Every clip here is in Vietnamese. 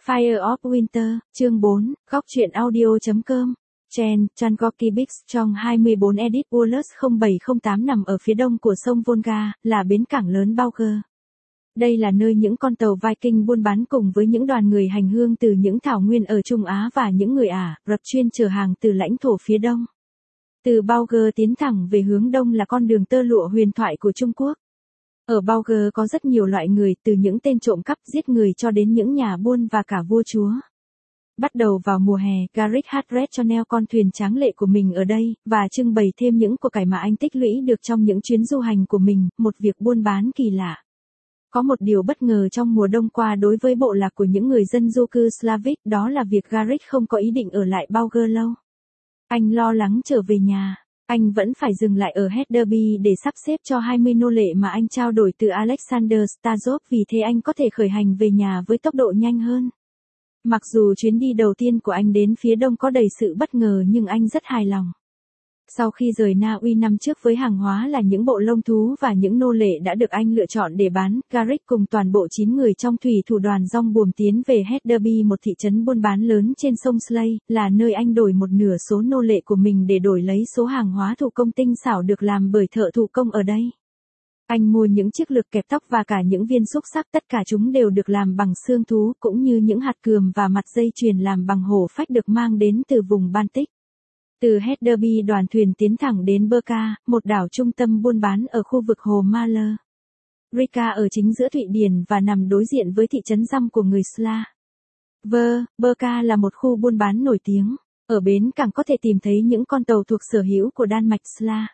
Fire of Winter, chương 4, góc truyện audio.com. Chen, Changokibix trong 24 Edit Wallace 0708 nằm ở phía đông của sông Volga, là bến cảng lớn Bulgar. Đây là nơi những con tàu Viking buôn bán cùng với những đoàn người hành hương từ những thảo nguyên ở Trung Á và những người Ả Rập chuyên chở hàng từ lãnh thổ phía đông. Từ Bulgar tiến thẳng về hướng đông là con đường tơ lụa huyền thoại của Trung Quốc. Ở Bulgar có rất nhiều loại người, từ những tên trộm cắp giết người cho đến những nhà buôn và cả vua chúa. Bắt đầu vào mùa hè, Garrick Hatred cho neo con thuyền tráng lệ của mình ở đây, và trưng bày thêm những của cải mà anh tích lũy được trong những chuyến du hành của mình, một việc buôn bán kỳ lạ. Có một điều bất ngờ trong mùa đông qua đối với bộ lạc của những người dân du cư Slavic, đó là việc Garrick không có ý định ở lại Bulgar lâu. Anh lo lắng trở về nhà. Anh vẫn phải dừng lại ở Hedderby để sắp xếp cho 20 nô lệ mà anh trao đổi từ Alexander Stasov, vì thế anh có thể khởi hành về nhà với tốc độ nhanh hơn. Mặc dù chuyến đi đầu tiên của anh đến phía đông có đầy sự bất ngờ nhưng anh rất hài lòng. Sau khi rời Na Uy năm trước với hàng hóa là những bộ lông thú và những nô lệ đã được anh lựa chọn để bán, Garrick cùng toàn bộ 9 người trong thủy thủ đoàn dong buồm tiến về Hedderby, một thị trấn buôn bán lớn trên sông Slay, là nơi anh đổi một nửa số nô lệ của mình để đổi lấy số hàng hóa thủ công tinh xảo được làm bởi thợ thủ công ở đây. Anh mua những chiếc lược kẹp tóc và cả những viên xúc xắc, tất cả chúng đều được làm bằng xương thú, cũng như những hạt cườm và mặt dây chuyền làm bằng hổ phách được mang đến từ vùng Baltic. Từ Hedderby đoàn thuyền tiến thẳng đến Birka, một đảo trung tâm buôn bán ở khu vực hồ Mahler. Riga ở chính giữa Thụy Điển và nằm đối diện với thị trấn Răm của người Sla. Birka là một khu buôn bán nổi tiếng. Ở bến cảng có thể tìm thấy những con tàu thuộc sở hữu của Đan Mạch, Sla,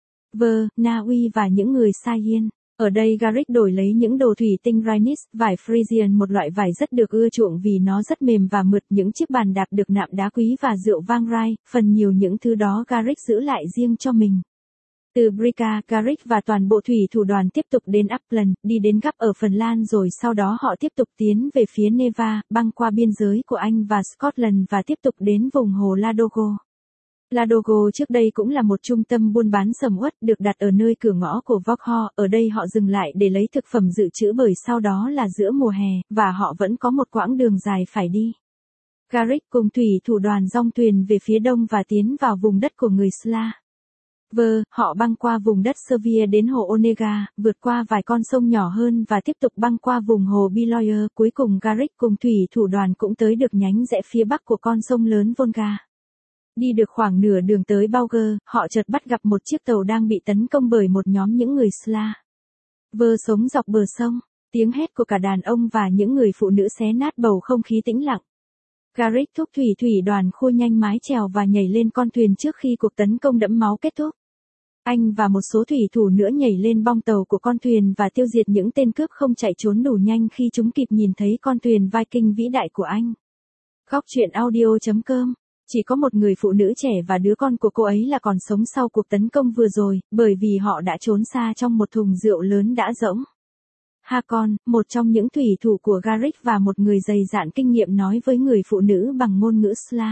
Na Uy và những người Sayen. Ở đây Garrick đổi lấy những đồ thủy tinh Rhinis, vải Frisian, một loại vải rất được ưa chuộng vì nó rất mềm và mượt, những chiếc bàn đạp được nạm đá quý và rượu vang Rye, phần nhiều những thứ đó Garrick giữ lại riêng cho mình. Từ Brica, Garrick và toàn bộ thủy thủ đoàn tiếp tục đến Uppland, đi đến Gap ở Phần Lan, rồi sau đó họ tiếp tục tiến về phía Neva, băng qua biên giới của Anh và Scotland và tiếp tục đến vùng hồ Ladoga. Ladoga trước đây cũng là một trung tâm buôn bán sầm uất, được đặt ở nơi cửa ngõ của Vauxhall. Ở đây họ dừng lại để lấy thực phẩm dự trữ bởi sau đó là giữa mùa hè, và họ vẫn có một quãng đường dài phải đi. Garrick cùng thủy thủ đoàn dong thuyền về phía đông và tiến vào vùng đất của người Sla. Họ băng qua vùng đất Servia đến hồ Onega, vượt qua vài con sông nhỏ hơn và tiếp tục băng qua vùng hồ Beloyer. Cuối cùng Garrick cùng thủy thủ đoàn cũng tới được nhánh rẽ phía bắc của con sông lớn Volga. Đi được khoảng nửa đường tới Bulgar, họ chợt bắt gặp một chiếc tàu đang bị tấn công bởi một nhóm những người Sla. Sống dọc bờ sông, tiếng hét của cả đàn ông và những người phụ nữ xé nát bầu không khí tĩnh lặng. Garrick thúc thủy đoàn khua nhanh mái chèo và nhảy lên con thuyền trước khi cuộc tấn công đẫm máu kết thúc. Anh và một số thủy thủ nữa nhảy lên bong tàu của con thuyền và tiêu diệt những tên cướp không chạy trốn đủ nhanh khi chúng kịp nhìn thấy con thuyền Viking vĩ đại của anh. Góc truyện audio.com. Chỉ có một người phụ nữ trẻ và đứa con của cô ấy là còn sống sau cuộc tấn công vừa rồi, bởi vì họ đã trốn xa trong một thùng rượu lớn đã rỗng. Hakon, một trong những thủy thủ của Garrick và một người dày dạn kinh nghiệm, nói với người phụ nữ bằng ngôn ngữ Sla.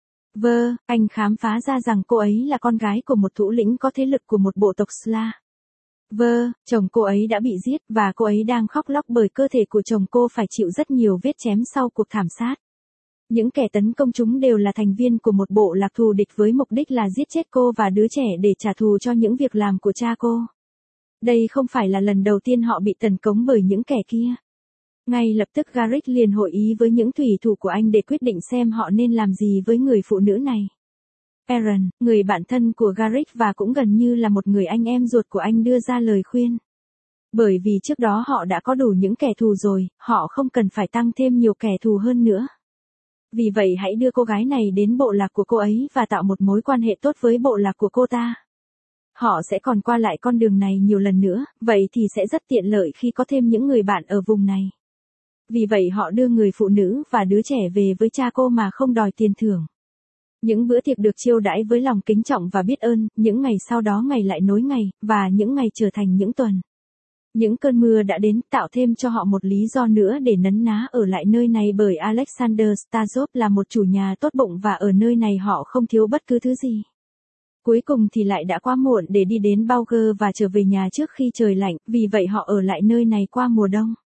Anh khám phá ra rằng cô ấy là con gái của một thủ lĩnh có thế lực của một bộ tộc Sla. Chồng cô ấy đã bị giết và cô ấy đang khóc lóc bởi cơ thể của chồng cô phải chịu rất nhiều vết chém sau cuộc thảm sát. Những kẻ tấn công chúng đều là thành viên của một bộ lạc thù địch với mục đích là giết chết cô và đứa trẻ để trả thù cho những việc làm của cha cô. Đây không phải là lần đầu tiên họ bị tấn công bởi những kẻ kia. Ngay lập tức Garrick liền hội ý với những thủy thủ của anh để quyết định xem họ nên làm gì với người phụ nữ này. Aaron, người bạn thân của Garrick và cũng gần như là một người anh em ruột của anh, đưa ra lời khuyên. Bởi vì trước đó họ đã có đủ những kẻ thù rồi, họ không cần phải tăng thêm nhiều kẻ thù hơn nữa. Vì vậy hãy đưa cô gái này đến bộ lạc của cô ấy và tạo một mối quan hệ tốt với bộ lạc của cô ta. Họ sẽ còn qua lại con đường này nhiều lần nữa, vậy thì sẽ rất tiện lợi khi có thêm những người bạn ở vùng này. Vì vậy họ đưa người phụ nữ và đứa trẻ về với cha cô mà không đòi tiền thưởng. Những bữa tiệc được chiêu đãi với lòng kính trọng và biết ơn, những ngày sau đó ngày lại nối ngày, và những ngày trở thành những tuần. Những cơn mưa đã đến, tạo thêm cho họ một lý do nữa để nấn ná ở lại nơi này, bởi Alexander Stasov là một chủ nhà tốt bụng và ở nơi này họ không thiếu bất cứ thứ gì. Cuối cùng thì lại đã quá muộn để đi đến Bulgar và trở về nhà trước khi trời lạnh, vì vậy họ ở lại nơi này qua mùa đông.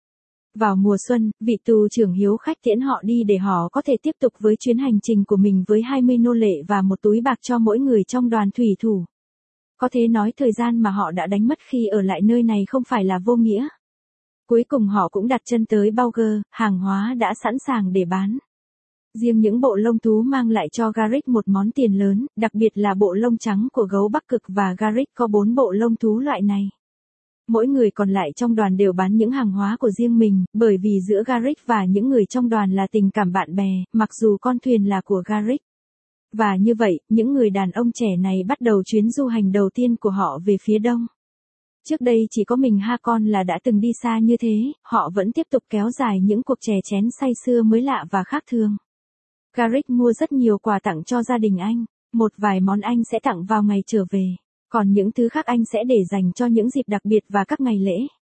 Vào mùa xuân, vị tù trưởng hiếu khách tiễn họ đi để họ có thể tiếp tục với chuyến hành trình của mình với 20 nô lệ và một túi bạc cho mỗi người trong đoàn thủy thủ. Có thể nói thời gian mà họ đã đánh mất khi ở lại nơi này không phải là vô nghĩa. Cuối cùng họ cũng đặt chân tới Bulger, hàng hóa đã sẵn sàng để bán. Riêng những bộ lông thú mang lại cho Garrick một món tiền lớn, đặc biệt là bộ lông trắng của gấu Bắc Cực và Garrick có 4 bộ lông thú loại này. Mỗi người còn lại trong đoàn đều bán những hàng hóa của riêng mình, bởi vì giữa Garrick và những người trong đoàn là tình cảm bạn bè, mặc dù con thuyền là của Garrick. Và như vậy, những người đàn ông trẻ này bắt đầu chuyến du hành đầu tiên của họ về phía đông. Trước đây chỉ có mình Hakon là đã từng đi xa như thế, họ vẫn tiếp tục kéo dài những cuộc chè chén say sưa mới lạ và khác thường. Garrick mua rất nhiều quà tặng cho gia đình anh, một vài món anh sẽ tặng vào ngày trở về, còn những thứ khác anh sẽ để dành cho những dịp đặc biệt và các ngày lễ.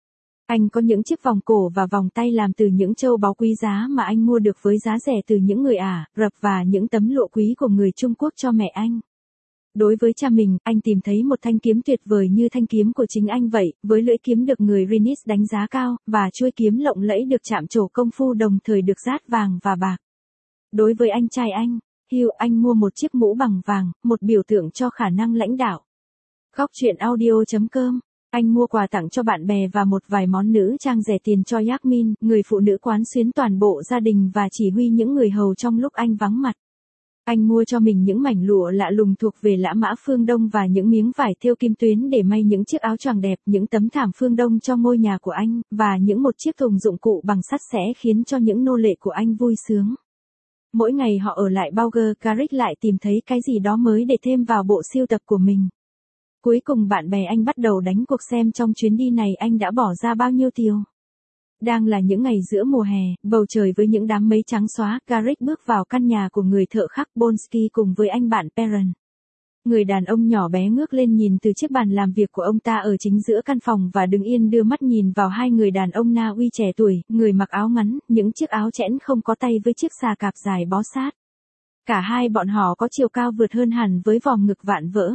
Anh có những chiếc vòng cổ và vòng tay làm từ những châu báu quý giá mà anh mua được với giá rẻ từ những người Ả Rập và những tấm lụa quý của người Trung Quốc cho mẹ anh. Đối với cha mình, anh tìm thấy một thanh kiếm tuyệt vời như thanh kiếm của chính anh vậy, với lưỡi kiếm được người Rhinis đánh giá cao, và chuôi kiếm lộng lẫy được chạm trổ công phu đồng thời được dát vàng và bạc. Đối với anh trai anh, Hugh, anh mua một chiếc mũ bằng vàng, một biểu tượng cho khả năng lãnh đạo. Góc truyện audio.com. Anh mua quà tặng cho bạn bè và một vài món nữ trang rẻ tiền cho Yasmin, người phụ nữ quán xuyến toàn bộ gia đình và chỉ huy những người hầu trong lúc anh vắng mặt. Anh mua cho mình những mảnh lụa lạ lùng thuộc về Lã Mã phương Đông và những miếng vải thêu kim tuyến để may những chiếc áo choàng đẹp, những tấm thảm phương Đông cho ngôi nhà của anh, và những một chiếc thùng dụng cụ bằng sắt sẽ khiến cho những nô lệ của anh vui sướng. Mỗi ngày họ ở lại Bulger, Garrick lại tìm thấy cái gì đó mới để thêm vào bộ sưu tập của mình. Cuối cùng bạn bè anh bắt đầu đánh cuộc xem trong chuyến đi này anh đã bỏ ra bao nhiêu tiêu. Đang là những ngày giữa mùa hè, bầu trời với những đám mây trắng xóa, Garrick bước vào căn nhà của người thợ khắc Bonsky cùng với anh bạn Perrin. Người đàn ông nhỏ bé ngước lên nhìn từ chiếc bàn làm việc của ông ta ở chính giữa căn phòng và đứng yên đưa mắt nhìn vào hai người đàn ông Na Uy trẻ tuổi, người mặc áo ngắn, những chiếc áo chẽn không có tay với chiếc xà cạp dài bó sát. Cả hai bọn họ có chiều cao vượt hơn hẳn với vòm ngực vạm vỡ.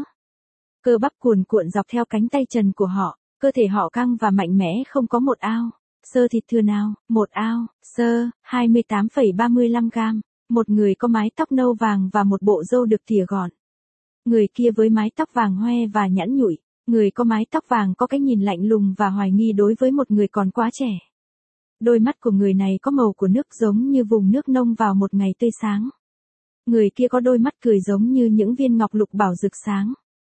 Cơ bắp cuồn cuộn dọc theo cánh tay trần của họ, cơ thể họ căng và mạnh mẽ không có một ao. Sơ thịt thừa nào, một ao, sơ, 28,35 gam. Một người có mái tóc nâu vàng và một bộ râu được tỉa gọn. Người kia với mái tóc vàng hoe và nhẵn nhụi, người có mái tóc vàng có cái nhìn lạnh lùng và hoài nghi đối với một người còn quá trẻ. Đôi mắt của người này có màu của nước giống như vùng nước nông vào một ngày tươi sáng. Người kia có đôi mắt cười giống như những viên ngọc lục bảo rực sáng.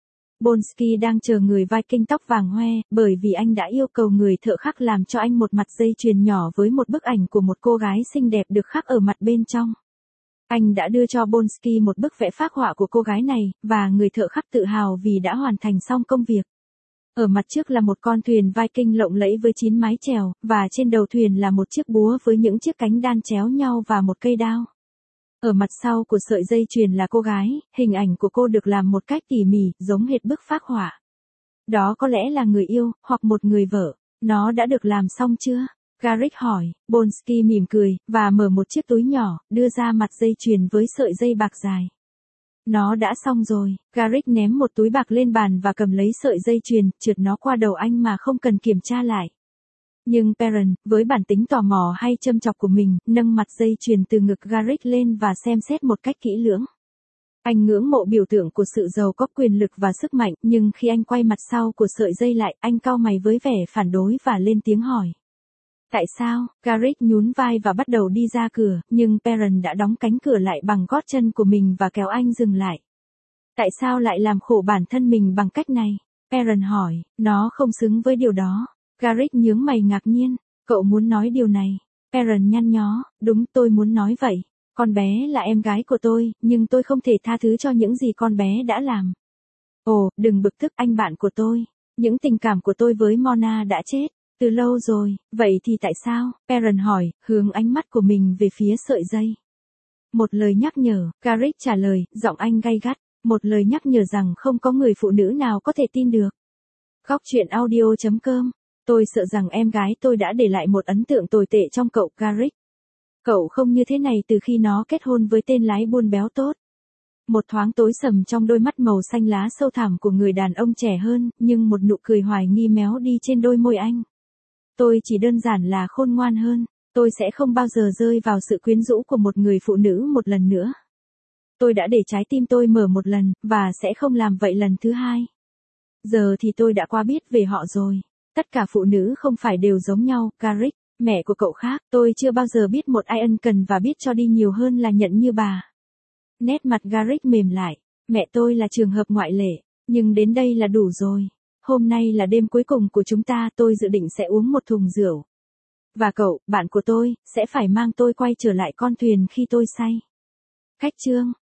Bonsky đang chờ người Viking tóc vàng hoe, bởi vì anh đã yêu cầu người thợ khắc làm cho anh một mặt dây chuyền nhỏ với một bức ảnh của một cô gái xinh đẹp được khắc ở mặt bên trong. Anh đã đưa cho Bonsky một bức vẽ phác họa của cô gái này, và người thợ khắc tự hào vì đã hoàn thành xong công việc. Ở mặt trước là một con thuyền Viking lộng lẫy với 9 mái chèo, và trên đầu thuyền là một chiếc búa với những chiếc cánh đan chéo nhau và một cây đao. Ở mặt sau của sợi dây chuyền là cô gái, hình ảnh của cô được làm một cách tỉ mỉ, giống hệt bức phác họa. Đó có lẽ là người yêu, hoặc một người vợ. Nó đã được làm xong chưa? Garrick hỏi. Bonsky mỉm cười, và mở một chiếc túi nhỏ, đưa ra mặt dây chuyền với sợi dây bạc dài. Nó đã xong rồi. Garrick ném một túi bạc lên bàn và cầm lấy sợi dây chuyền, trượt nó qua đầu anh mà không cần kiểm tra lại. Nhưng Perrin, với bản tính tò mò hay châm chọc của mình, nâng mặt dây chuyền từ ngực Garrick lên và xem xét một cách kỹ lưỡng. Anh ngưỡng mộ biểu tượng của sự giàu có quyền lực và sức mạnh, nhưng khi anh quay mặt sau của sợi dây lại, anh cau mày với vẻ phản đối và lên tiếng hỏi. Tại sao? Garrick nhún vai và bắt đầu đi ra cửa, nhưng Perrin đã đóng cánh cửa lại bằng gót chân của mình và kéo anh dừng lại. Tại sao lại làm khổ bản thân mình bằng cách này? Perrin hỏi, nó không xứng với điều đó. Garrick nhướng mày ngạc nhiên, cậu muốn nói điều này. Perrin nhăn nhó, đúng, tôi muốn nói vậy. Con bé là em gái của tôi, nhưng tôi không thể tha thứ cho những gì con bé đã làm. Ồ, đừng bực tức, anh bạn của tôi. Những tình cảm của tôi với Mona đã chết từ lâu rồi, vậy thì tại sao? Perrin hỏi, hướng ánh mắt của mình về phía sợi dây. Một lời nhắc nhở, Garrick trả lời, giọng anh gay gắt. Một lời nhắc nhở rằng không có người phụ nữ nào có thể tin được. Góc truyện audio.com. Tôi sợ rằng em gái tôi đã để lại một ấn tượng tồi tệ trong cậu, Garrick. Cậu không như thế này từ khi nó kết hôn với tên lái buôn béo tốt. Một thoáng tối sầm trong đôi mắt màu xanh lá sâu thẳm của người đàn ông trẻ hơn, nhưng một nụ cười hoài nghi méo đi trên đôi môi anh. Tôi chỉ đơn giản là khôn ngoan hơn. Tôi sẽ không bao giờ rơi vào sự quyến rũ của một người phụ nữ một lần nữa. Tôi đã để trái tim tôi mở một lần, và sẽ không làm vậy lần thứ hai. Giờ thì tôi đã quá biết về họ rồi. Tất cả phụ nữ không phải đều giống nhau, Carrick, mẹ của cậu khác. Tôi chưa bao giờ biết một ai ân cần và biết cho đi nhiều hơn là nhận như bà. Nét mặt Garrick mềm lại. Mẹ tôi là trường hợp ngoại lệ, nhưng đến đây là đủ rồi. Hôm nay là đêm cuối cùng của chúng ta, tôi dự định sẽ uống một thùng rượu. Và cậu, bạn của tôi, sẽ phải mang tôi quay trở lại con thuyền khi tôi say. Khách trương.